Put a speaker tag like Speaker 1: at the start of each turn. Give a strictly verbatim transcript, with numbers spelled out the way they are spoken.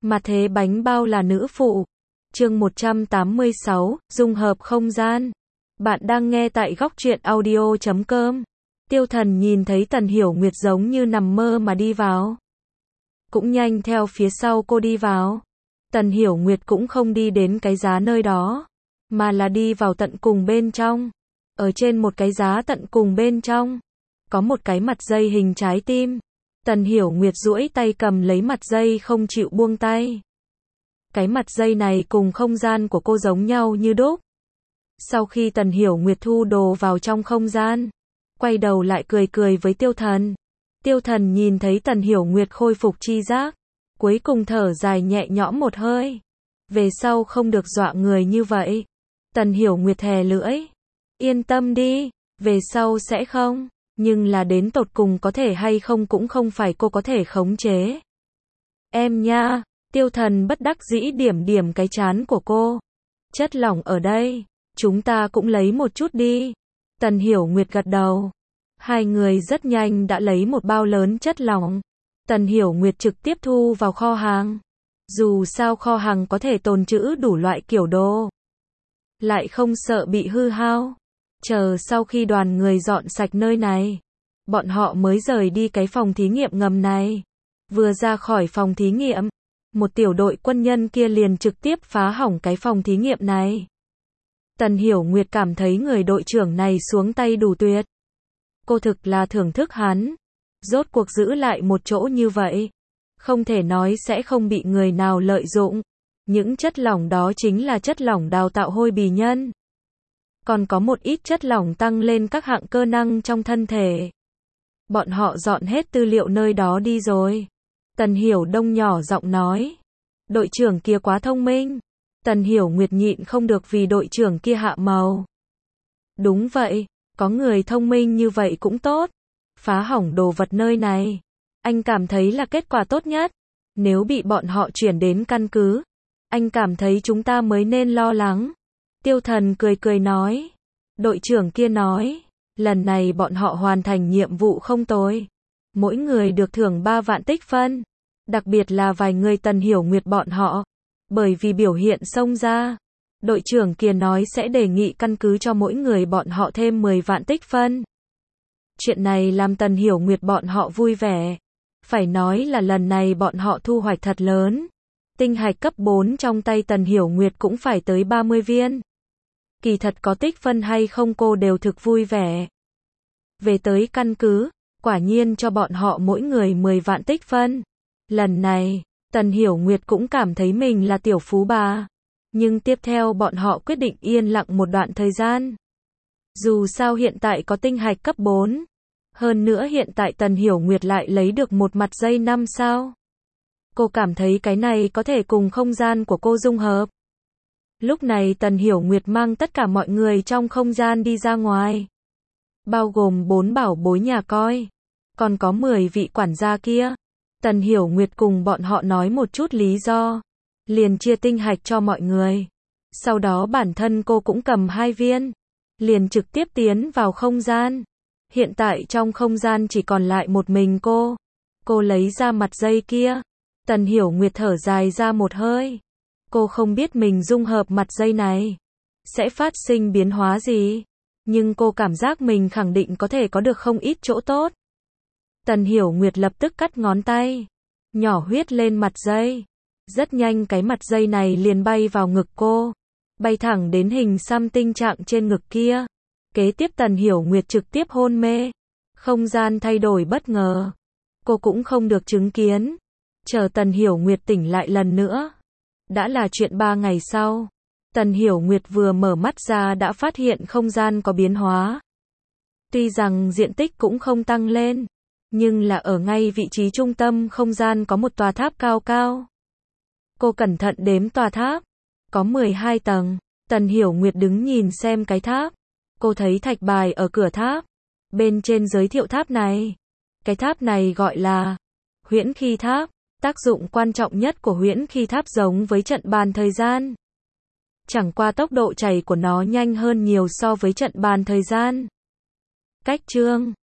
Speaker 1: Mà thế bánh bao là nữ phụ. Chương một trăm tám mươi sáu, dung hợp không gian. Bạn đang nghe tại góc truyện audio chấm com. Tiêu Thần nhìn thấy Tần Hiểu Nguyệt giống như nằm mơ mà đi vào. Cũng nhanh theo phía sau cô đi vào. Tần Hiểu Nguyệt cũng không đi đến cái giá nơi đó, mà là đi vào tận cùng bên trong. Ở trên một cái giá tận cùng bên trong, có một cái mặt dây hình trái tim. Tần Hiểu Nguyệt duỗi tay cầm lấy mặt dây không chịu buông tay. Cái mặt dây này cùng không gian của cô giống nhau như đúc. Sau khi Tần Hiểu Nguyệt thu đồ vào trong không gian, quay đầu lại cười cười với Tiêu Thần. Tiêu Thần nhìn thấy Tần Hiểu Nguyệt khôi phục chi giác, cuối cùng thở dài nhẹ nhõm một hơi. Về sau không được dọa người như vậy. Tần Hiểu Nguyệt thè lưỡi. Yên tâm đi, về sau sẽ không. Nhưng là đến tột cùng có thể hay không cũng không phải cô có thể khống chế. Em nha, Tiêu Thần bất đắc dĩ điểm điểm cái trán của cô. Chất lỏng ở đây, chúng ta cũng lấy một chút đi. Tần Hiểu Nguyệt gật đầu. Hai người rất nhanh đã lấy một bao lớn chất lỏng. Tần Hiểu Nguyệt trực tiếp thu vào kho hàng. Dù sao kho hàng có thể tồn trữ đủ loại kiểu đồ, lại không sợ bị hư hao. Chờ sau khi đoàn người dọn sạch nơi này, bọn họ mới rời đi cái phòng thí nghiệm ngầm này. Vừa ra khỏi phòng thí nghiệm, một tiểu đội quân nhân kia liền trực tiếp phá hỏng cái phòng thí nghiệm này. Tần Hiểu Nguyệt cảm thấy người đội trưởng này xuống tay đủ tuyệt. Cô thực là thưởng thức hắn. Rốt cuộc giữ lại một chỗ như vậy, không thể nói sẽ không bị người nào lợi dụng. Những chất lỏng đó chính là chất lỏng đào tạo hôi bì nhân. Còn có một ít chất lỏng tăng lên các hạng cơ năng trong thân thể. Bọn họ dọn hết tư liệu nơi đó đi rồi. Tần Hiểu Đông nhỏ giọng nói. Đội trưởng kia quá thông minh. Tần Hiểu Nguyệt nhịn không được vì đội trưởng kia hạ màu. Đúng vậy, có người thông minh như vậy cũng tốt. Phá hỏng đồ vật nơi này, anh cảm thấy là kết quả tốt nhất. Nếu bị bọn họ chuyển đến căn cứ, anh cảm thấy chúng ta mới nên lo lắng. Tiêu Thần cười cười nói. Đội trưởng kia nói, lần này bọn họ hoàn thành nhiệm vụ không tồi. Mỗi người được thưởng ba vạn tích phân. Đặc biệt là vài người Tần Hiểu Nguyệt bọn họ. Bởi vì biểu hiện xông ra, đội trưởng kia nói sẽ đề nghị căn cứ cho mỗi người bọn họ thêm mười vạn tích phân. Chuyện này làm Tần Hiểu Nguyệt bọn họ vui vẻ. Phải nói là lần này bọn họ thu hoạch thật lớn. Tinh hạch cấp bốn trong tay Tần Hiểu Nguyệt cũng phải tới ba mươi viên. Kỳ thật có tích phân hay không cô đều thực vui vẻ. Về tới căn cứ, quả nhiên cho bọn họ mỗi người mười vạn tích phân. Lần này, Tần Hiểu Nguyệt cũng cảm thấy mình là tiểu phú bà. Nhưng tiếp theo bọn họ quyết định yên lặng một đoạn thời gian. Dù sao hiện tại có tinh hạch cấp bốn. Hơn nữa hiện tại Tần Hiểu Nguyệt lại lấy được một mặt dây năm sao. Cô cảm thấy cái này có thể cùng không gian của cô dung hợp. Lúc này Tần Hiểu Nguyệt mang tất cả mọi người trong không gian đi ra ngoài. Bao gồm bốn bảo bối nhà coi. Còn có mười vị quản gia kia. Tần Hiểu Nguyệt cùng bọn họ nói một chút lý do. Liền chia tinh hạch cho mọi người. Sau đó bản thân cô cũng cầm hai viên. Liền trực tiếp tiến vào không gian. Hiện tại trong không gian chỉ còn lại một mình cô. Cô lấy ra mặt dây kia. Tần Hiểu Nguyệt thở dài ra một hơi. Cô không biết mình dung hợp mặt dây này sẽ phát sinh biến hóa gì. Nhưng cô cảm giác mình khẳng định có thể có được không ít chỗ tốt. Tần Hiểu Nguyệt lập tức cắt ngón tay. Nhỏ huyết lên mặt dây. Rất nhanh cái mặt dây này liền bay vào ngực cô. Bay thẳng đến hình xăm tinh trạng trên ngực kia. Kế tiếp Tần Hiểu Nguyệt trực tiếp hôn mê. Không gian thay đổi bất ngờ. Cô cũng không được chứng kiến. Chờ Tần Hiểu Nguyệt tỉnh lại lần nữa. Đã là chuyện ba ngày sau. Tần Hiểu Nguyệt vừa mở mắt ra đã phát hiện không gian có biến hóa. Tuy rằng diện tích cũng không tăng lên. Nhưng là ở ngay vị trí trung tâm không gian có một tòa tháp cao cao. Cô cẩn thận đếm tòa tháp. Có mười hai tầng. Tần Hiểu Nguyệt đứng nhìn xem cái tháp. Cô thấy thạch bài ở cửa tháp. Bên trên giới thiệu tháp này. Cái tháp này gọi là Huyễn Khi Tháp. Tác dụng quan trọng nhất của Huyễn Khi Tháp giống với trận bàn thời gian. Chẳng qua tốc độ chảy của nó nhanh hơn nhiều so với trận bàn thời gian. Cách chương